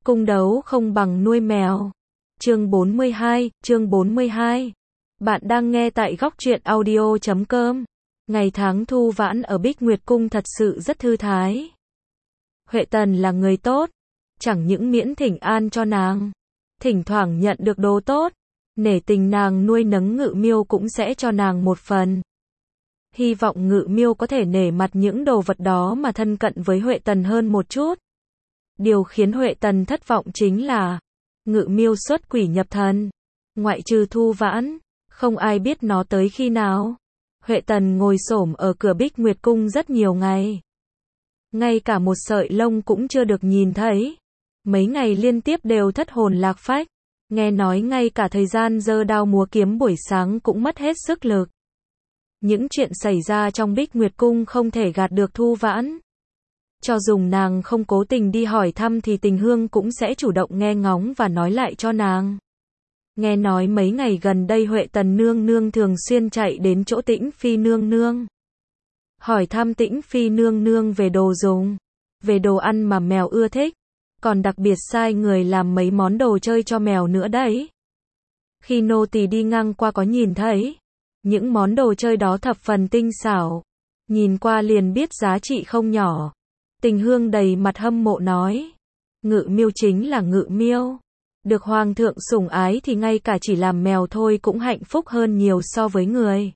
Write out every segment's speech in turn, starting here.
Cung đấu không bằng nuôi mèo. Chương 42. Bạn đang nghe tại góc truyện audio.com. Ngày tháng Thu Vãn ở Bích Nguyệt Cung thật sự rất thư thái. Huệ Tần là người tốt, chẳng những miễn thỉnh an cho nàng, thỉnh thoảng nhận được đồ tốt, nể tình nàng nuôi nấng Ngự Miêu cũng sẽ cho nàng một phần. Hy vọng Ngự Miêu có thể nể mặt những đồ vật đó mà thân cận với Huệ Tần hơn một chút. Điều khiến Huệ Tần thất vọng chính là Ngự Miêu xuất quỷ nhập thần, ngoại trừ Thu Vãn, không ai biết nó tới khi nào. Huệ Tần ngồi xổm ở cửa Bích Nguyệt Cung rất nhiều ngày, ngay cả một sợi lông cũng chưa được nhìn thấy. Mấy ngày liên tiếp đều thất hồn lạc phách, nghe nói ngay cả thời gian giơ đao múa kiếm buổi sáng cũng mất hết sức lực. Những chuyện xảy ra trong Bích Nguyệt Cung không thể gạt được Thu Vãn. Cho dù nàng không cố tình đi hỏi thăm thì Tình Hương cũng sẽ chủ động nghe ngóng và nói lại cho nàng. Nghe nói mấy ngày gần đây Huệ Tần nương nương thường xuyên chạy đến chỗ Tĩnh Phi nương nương, hỏi thăm Tĩnh Phi nương nương về đồ dùng, về đồ ăn mà mèo ưa thích, còn đặc biệt sai người làm mấy món đồ chơi cho mèo nữa đấy. Khi nô tỳ đi ngang qua có nhìn thấy, những món đồ chơi đó thập phần tinh xảo, nhìn qua liền biết giá trị không nhỏ. Tình Hương đầy mặt hâm mộ nói, Ngự Miêu chính là Ngự Miêu, được hoàng thượng sủng ái thì ngay cả chỉ làm mèo thôi cũng hạnh phúc hơn nhiều so với người.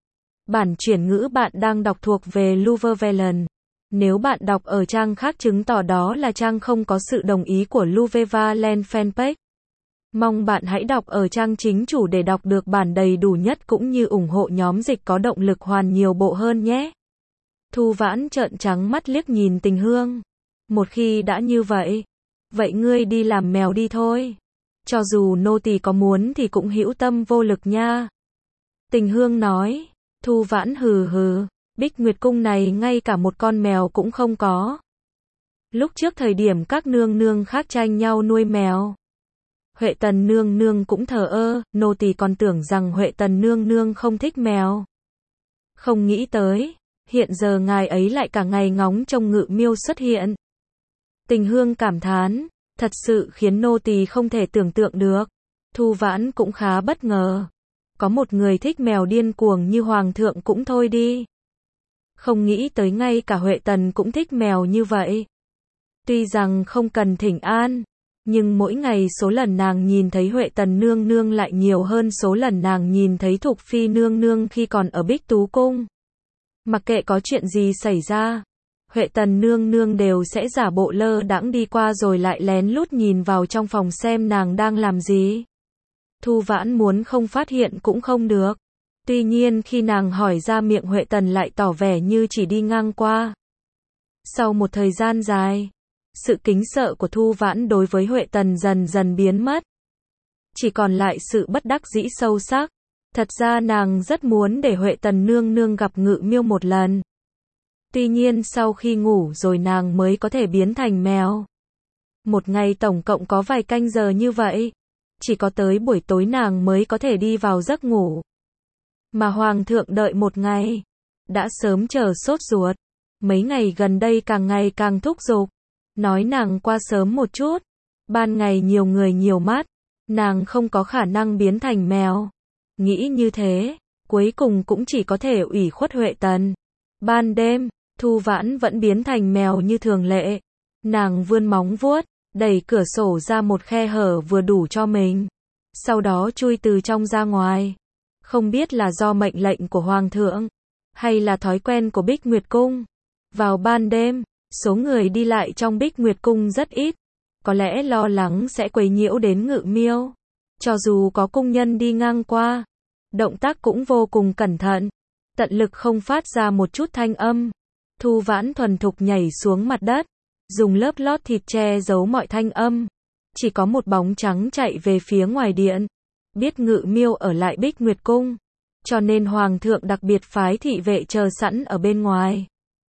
Bản chuyển ngữ bạn đang đọc thuộc về Luvevelen. Nếu bạn đọc ở trang khác chứng tỏ đó là trang không có sự đồng ý của Luvevelen fanpage. Mong bạn hãy đọc ở trang chính chủ để đọc được bản đầy đủ nhất cũng như ủng hộ nhóm dịch có động lực hoàn nhiều bộ hơn nhé. Thu Vãn trợn trắng mắt liếc nhìn Tình Hương. Một khi đã như vậy, vậy ngươi đi làm mèo đi thôi. Cho dù nô tỳ có muốn thì cũng hữu tâm vô lực nha. Tình Hương nói. Thu Vãn hừ hừ, Bích Nguyệt Cung này ngay cả một con mèo cũng không có. Lúc trước thời điểm các nương nương khác tranh nhau nuôi mèo, Huệ Tần nương nương cũng thờ ơ, nô tỳ còn tưởng rằng Huệ Tần nương nương không thích mèo. Không nghĩ tới, hiện giờ ngài ấy lại cả ngày ngóng trông Ngự Miêu xuất hiện. Tình Hương cảm thán, thật sự khiến nô tỳ không thể tưởng tượng được. Thu Vãn cũng khá bất ngờ. Có một người thích mèo điên cuồng như hoàng thượng cũng thôi đi. Không nghĩ tới ngay cả Huệ Tần cũng thích mèo như vậy. Tuy rằng không cần thỉnh an, nhưng mỗi ngày số lần nàng nhìn thấy Huệ Tần nương nương lại nhiều hơn số lần nàng nhìn thấy Thục Phi nương nương khi còn ở Bích Tú Cung. Mặc kệ có chuyện gì xảy ra, Huệ Tần nương nương đều sẽ giả bộ lơ đãng đi qua rồi lại lén lút nhìn vào trong phòng xem nàng đang làm gì. Thu Vãn muốn không phát hiện cũng không được. Tuy nhiên khi nàng hỏi ra miệng Huệ Tần lại tỏ vẻ như chỉ đi ngang qua. Sau một thời gian dài, sự kính sợ của Thu Vãn đối với Huệ Tần dần dần biến mất. Chỉ còn lại sự bất đắc dĩ sâu sắc. Thật ra nàng rất muốn để Huệ Tần nương nương gặp Ngự Miêu một lần. Tuy nhiên sau khi ngủ rồi nàng mới có thể biến thành mèo. Một ngày tổng cộng có vài canh giờ như vậy. Chỉ có tới buổi tối nàng mới có thể đi vào giấc ngủ. Mà hoàng thượng đợi một ngày, đã sớm chờ sốt ruột. Mấy ngày gần đây càng ngày càng thúc giục, nói nàng qua sớm một chút. Ban ngày nhiều người nhiều mắt, nàng không có khả năng biến thành mèo. Nghĩ như thế, cuối cùng cũng chỉ có thể ủy khuất Huệ Tần. Ban đêm, Thu Vãn vẫn biến thành mèo như thường lệ. Nàng vươn móng vuốt, đẩy cửa sổ ra một khe hở vừa đủ cho mình. Sau đó chui từ trong ra ngoài. Không biết là do mệnh lệnh của hoàng thượng, hay là thói quen của Bích Nguyệt Cung. Vào ban đêm, số người đi lại trong Bích Nguyệt Cung rất ít. Có lẽ lo lắng sẽ quấy nhiễu đến Ngự Miêu. Cho dù có cung nhân đi ngang qua, động tác cũng vô cùng cẩn thận, tận lực không phát ra một chút thanh âm. Thu Vãn thuần thục nhảy xuống mặt đất, dùng lớp lót thịt che giấu mọi thanh âm. Chỉ có một bóng trắng chạy về phía ngoài điện. Biết Ngự Miêu ở lại Bích Nguyệt Cung, cho nên hoàng thượng đặc biệt phái thị vệ chờ sẵn ở bên ngoài.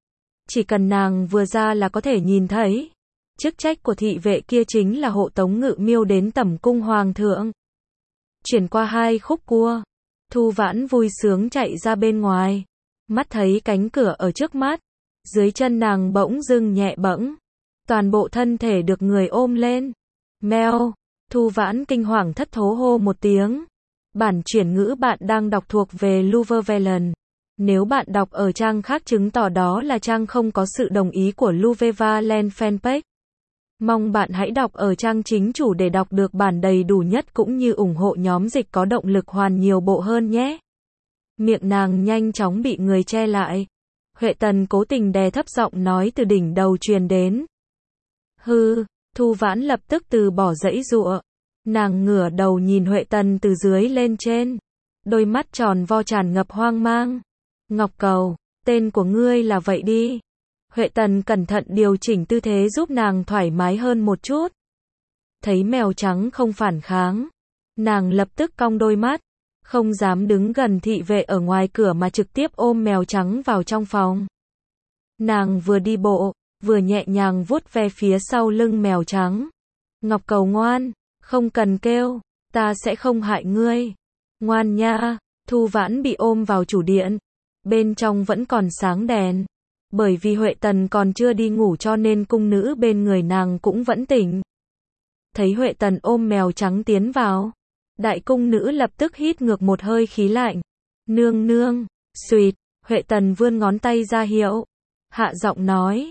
Chỉ cần nàng vừa ra là có thể nhìn thấy. Chức trách của thị vệ kia chính là hộ tống Ngự Miêu đến tẩm cung hoàng thượng. Chuyển qua 2 khúc cua, Thu Vãn vui sướng chạy ra bên ngoài. Mắt thấy cánh cửa ở trước mắt, dưới chân nàng bỗng dưng nhẹ bẫng. Toàn bộ thân thể được người ôm lên. Mèo. Thu Vãn kinh hoàng thất thố hô một tiếng. Bản chuyển ngữ bạn đang đọc thuộc về Luvevelen. Nếu bạn đọc ở trang khác chứng tỏ đó là trang không có sự đồng ý của Luvevelen fanpage. Mong bạn hãy đọc ở trang chính chủ để đọc được bản đầy đủ nhất cũng như ủng hộ nhóm dịch có động lực hoàn nhiều bộ hơn nhé. Miệng nàng nhanh chóng bị người che lại. Huệ Tần cố tình đè thấp giọng nói từ đỉnh đầu truyền đến. Hư, Thu Vãn lập tức từ bỏ giãy giụa. Nàng ngửa đầu nhìn Huệ Tần từ dưới lên trên. Đôi mắt tròn vo tràn ngập hoang mang. Ngọc Cầu, tên của ngươi là vậy đi. Huệ Tần cẩn thận điều chỉnh tư thế giúp nàng thoải mái hơn một chút. Thấy mèo trắng không phản kháng. Nàng lập tức cong đôi mắt. Không dám đứng gần thị vệ ở ngoài cửa mà trực tiếp ôm mèo trắng vào trong phòng. Nàng vừa đi bộ, vừa nhẹ nhàng vuốt ve phía sau lưng mèo trắng. Ngọc Cầu ngoan, không cần kêu, ta sẽ không hại ngươi. Ngoan nha. Thu Vãn bị ôm vào chủ điện. Bên trong vẫn còn sáng đèn. Bởi vì Huệ Tần còn chưa đi ngủ cho nên cung nữ bên người nàng cũng vẫn tỉnh. Thấy Huệ Tần ôm mèo trắng tiến vào. Đại cung nữ lập tức hít ngược một hơi khí lạnh. Nương nương, xuyệt, Huệ Tần vươn ngón tay ra hiệu. Hạ giọng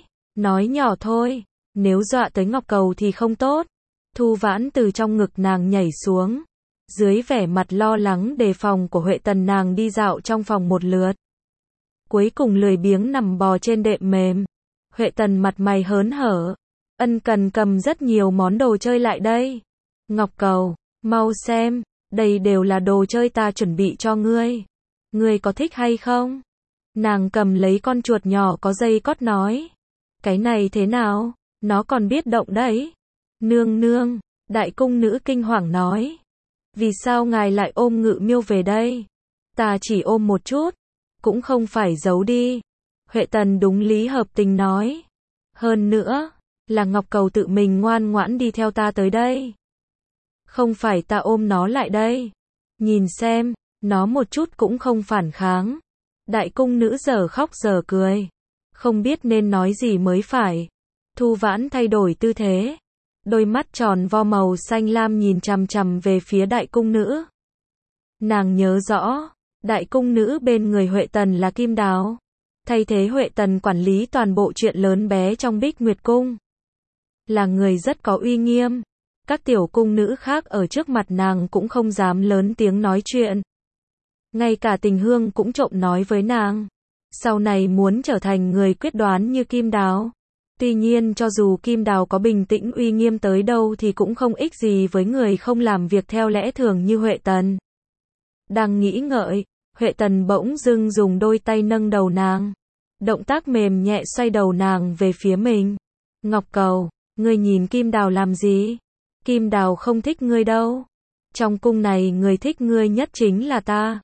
nói nhỏ thôi, nếu dọa tới Ngọc Cầu thì không tốt. Thu Vãn từ trong ngực nàng nhảy xuống. Dưới vẻ mặt lo lắng đề phòng của Huệ Tần nàng đi dạo trong phòng một lượt. Cuối cùng lười biếng nằm bò trên đệm mềm. Huệ Tần mặt mày hớn hở. Ân cần cầm rất nhiều món đồ chơi lại đây. Ngọc Cầu, mau xem, đây đều là đồ chơi ta chuẩn bị cho ngươi. Ngươi có thích hay không? Nàng cầm lấy con chuột nhỏ có dây cót nói. Cái này thế nào? Nó còn biết động đấy. Nương nương, đại cung nữ kinh hoàng nói. Vì sao ngài lại ôm Ngự Miêu về đây? Ta chỉ ôm một chút. Cũng không phải giấu đi. Huệ Tần đúng lý hợp tình nói. Hơn nữa, là Ngọc Cầu tự mình ngoan ngoãn đi theo ta tới đây. Không phải ta ôm nó lại đây. Nhìn xem, nó một chút cũng không phản kháng. Đại cung nữ giờ khóc giờ cười. Không biết nên nói gì mới phải. Thu Vãn thay đổi tư thế. Đôi mắt tròn vo màu xanh lam nhìn chằm chằm về phía đại cung nữ. Nàng nhớ rõ, đại cung nữ bên người Huệ Tần là Kim Đào. Thay thế Huệ Tần quản lý toàn bộ chuyện lớn bé trong Bích Nguyệt Cung. Là người rất có uy nghiêm. Các tiểu cung nữ khác ở trước mặt nàng cũng không dám lớn tiếng nói chuyện. Ngay cả Tình Hương cũng trộm nói với nàng. Sau này muốn trở thành người quyết đoán như Kim Đào. Tuy nhiên cho dù Kim Đào có bình tĩnh uy nghiêm tới đâu thì cũng không ích gì với người không làm việc theo lẽ thường như Huệ Tần. Đang nghĩ ngợi, Huệ Tần bỗng dưng dùng đôi tay nâng đầu nàng. Động tác mềm nhẹ xoay đầu nàng về phía mình. Ngọc Cầu, ngươi nhìn Kim Đào làm gì? Kim Đào không thích ngươi đâu. Trong cung này người thích ngươi nhất chính là ta.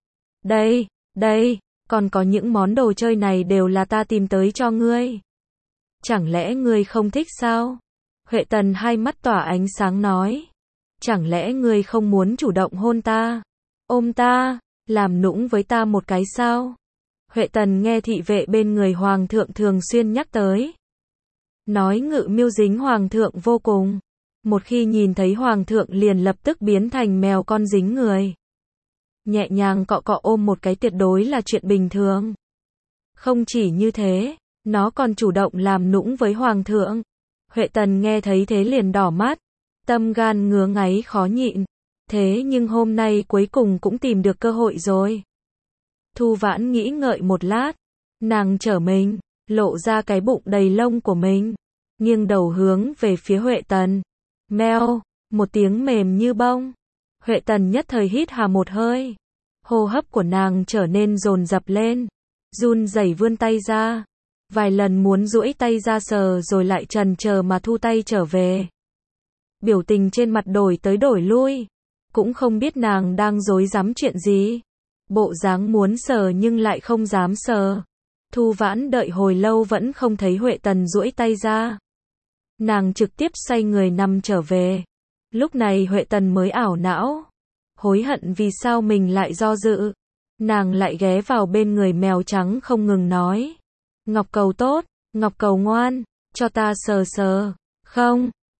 Đây, còn có những món đồ chơi này đều là ta tìm tới cho ngươi. Chẳng lẽ ngươi không thích sao? Huệ Tần hai mắt tỏa ánh sáng nói. Chẳng lẽ ngươi không muốn chủ động hôn ta? Ôm ta? Làm nũng với ta một cái sao? Huệ Tần nghe thị vệ bên người hoàng thượng thường xuyên nhắc tới. Nói Ngự Miêu dính hoàng thượng vô cùng. Một khi nhìn thấy hoàng thượng liền lập tức biến thành mèo con dính người. Nhẹ nhàng cọ cọ ôm một cái tuyệt đối là chuyện bình thường. Không chỉ như thế, nó còn chủ động làm nũng với hoàng thượng. Huệ Tần nghe thấy thế liền đỏ mắt. Tâm gan ngứa ngáy khó nhịn. Thế nhưng hôm nay cuối cùng cũng tìm được cơ hội rồi. Thu Vãn nghĩ ngợi một lát. Nàng trở mình, lộ ra cái bụng đầy lông của mình. Nghiêng đầu hướng về phía Huệ Tần. Meo, một tiếng mềm như bông. Huệ Tần nhất thời hít hà một hơi. Hô hấp của nàng trở nên dồn dập lên. Run rẩy vươn tay ra. Vài lần muốn duỗi tay ra sờ rồi lại chần chờ mà thu tay trở về. Biểu tình trên mặt đổi tới đổi lui. Cũng không biết nàng đang rối rắm chuyện gì. Bộ dáng muốn sờ nhưng lại không dám sờ. Thu Vãn đợi hồi lâu vẫn không thấy Huệ Tần duỗi tay ra. Nàng trực tiếp xoay người nằm trở về. Lúc này Huệ Tần mới ảo não. Hối hận vì sao mình lại do dự. Nàng lại ghé vào bên người mèo trắng không ngừng nói. Ngọc Cầu tốt, Ngọc Cầu ngoan, cho ta sờ sờ. Không,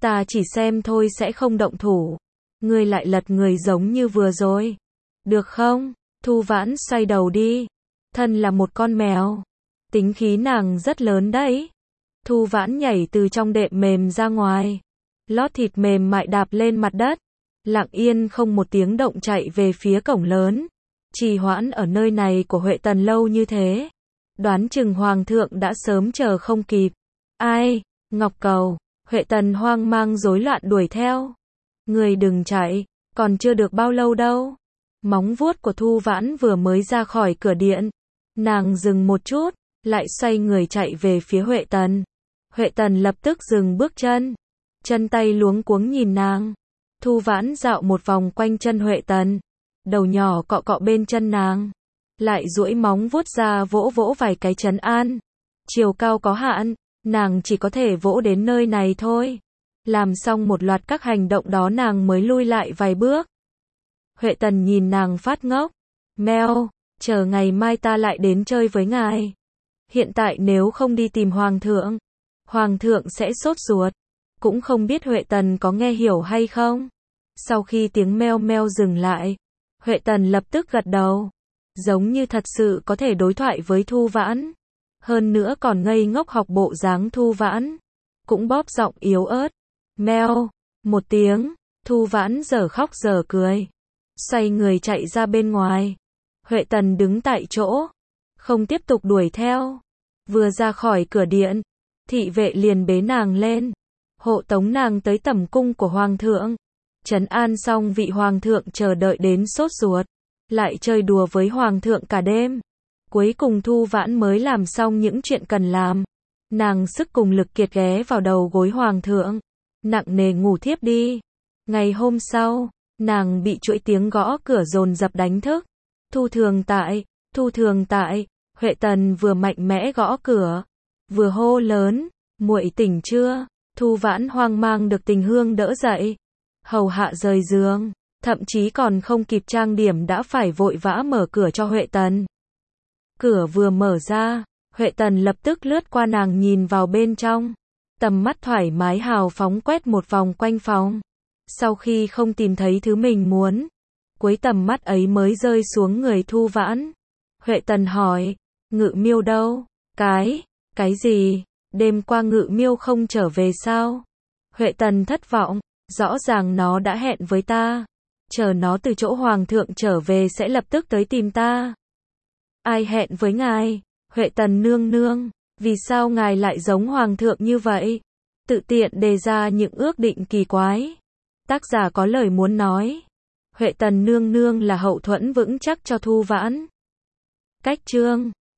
Ta chỉ xem thôi sẽ không động thủ. Ngươi lại lật người giống như vừa rồi. Được không? Thu Vãn xoay đầu đi. Thân là một con mèo. Tính khí nàng rất lớn đấy. Thu Vãn nhảy từ trong đệm mềm ra ngoài. Lót thịt mềm mại đạp lên mặt đất. Lặng yên không một tiếng động chạy về phía cổng lớn. Trì hoãn ở nơi này của Huệ Tần lâu như thế. Đoán chừng Hoàng thượng đã sớm chờ không kịp. Ai? Ngọc Cầu. Huệ Tần hoang mang rối loạn đuổi theo. Người đừng chạy, còn chưa được bao lâu đâu. Móng vuốt của Thu Vãn vừa mới ra khỏi cửa điện. Nàng dừng một chút, lại xoay người chạy về phía Huệ Tần. Huệ Tần lập tức dừng bước chân. Chân tay luống cuống nhìn nàng. Thu Vãn dạo một vòng quanh chân Huệ Tần. Đầu nhỏ cọ cọ bên chân nàng. Lại duỗi móng vuốt ra vỗ vỗ vài cái trấn an. Chiều cao có hạn, nàng chỉ có thể vỗ đến nơi này thôi. Làm xong một loạt các hành động đó nàng mới lui lại vài bước. Huệ Tần nhìn nàng phát ngốc. Mèo, chờ ngày mai ta lại đến chơi với ngài. Hiện tại nếu không đi tìm Hoàng thượng sẽ sốt ruột. Cũng không biết Huệ Tần có nghe hiểu hay không. Sau khi tiếng meo meo dừng lại, Huệ Tần lập tức gật đầu. Giống như thật sự có thể đối thoại với Thu Vãn. Hơn nữa còn ngây ngốc học bộ dáng Thu Vãn. Cũng bóp giọng yếu ớt. Meo, một tiếng, Thu Vãn dở khóc dở cười. Xoay người chạy ra bên ngoài. Huệ Tần đứng tại chỗ. Không tiếp tục đuổi theo. Vừa ra khỏi cửa điện, thị vệ liền bế nàng lên. Hộ tống nàng tới tẩm cung của Hoàng thượng. Trấn an xong vị Hoàng thượng chờ đợi đến sốt ruột. Lại chơi đùa với Hoàng thượng cả đêm. Cuối cùng Thu Vãn mới làm xong những chuyện cần làm. Nàng sức cùng lực kiệt ghé vào đầu gối Hoàng thượng. Nặng nề ngủ thiếp đi. Ngày hôm sau, nàng bị chuỗi tiếng gõ cửa dồn dập đánh thức. Thu thường tại, Huệ Tần vừa mạnh mẽ gõ cửa, vừa hô lớn, muội tỉnh chưa? Thu Vãn hoang mang được Tình Hương đỡ dậy, hầu hạ rời giường, thậm chí còn không kịp trang điểm đã phải vội vã mở cửa cho Huệ Tần. Cửa vừa mở ra, Huệ Tần lập tức lướt qua nàng nhìn vào bên trong. Tầm mắt thoải mái hào phóng quét một vòng quanh phòng. Sau khi không tìm thấy thứ mình muốn, cuối tầm mắt ấy mới rơi xuống người Thu Vãn. Huệ Tần hỏi, Ngự Miêu đâu? Cái gì? Đêm qua Ngự Miêu không trở về sao? Huệ Tần thất vọng, rõ ràng nó đã hẹn với ta. Chờ nó từ chỗ Hoàng thượng trở về sẽ lập tức tới tìm ta. Ai hẹn với ngài? Huệ Tần nương nương, vì sao ngài lại giống Hoàng thượng như vậy? Tự tiện đề ra những ước định kỳ quái. Tác giả có lời muốn nói. Huệ Tần nương nương là hậu thuẫn vững chắc cho Thu Vãn. Cách chương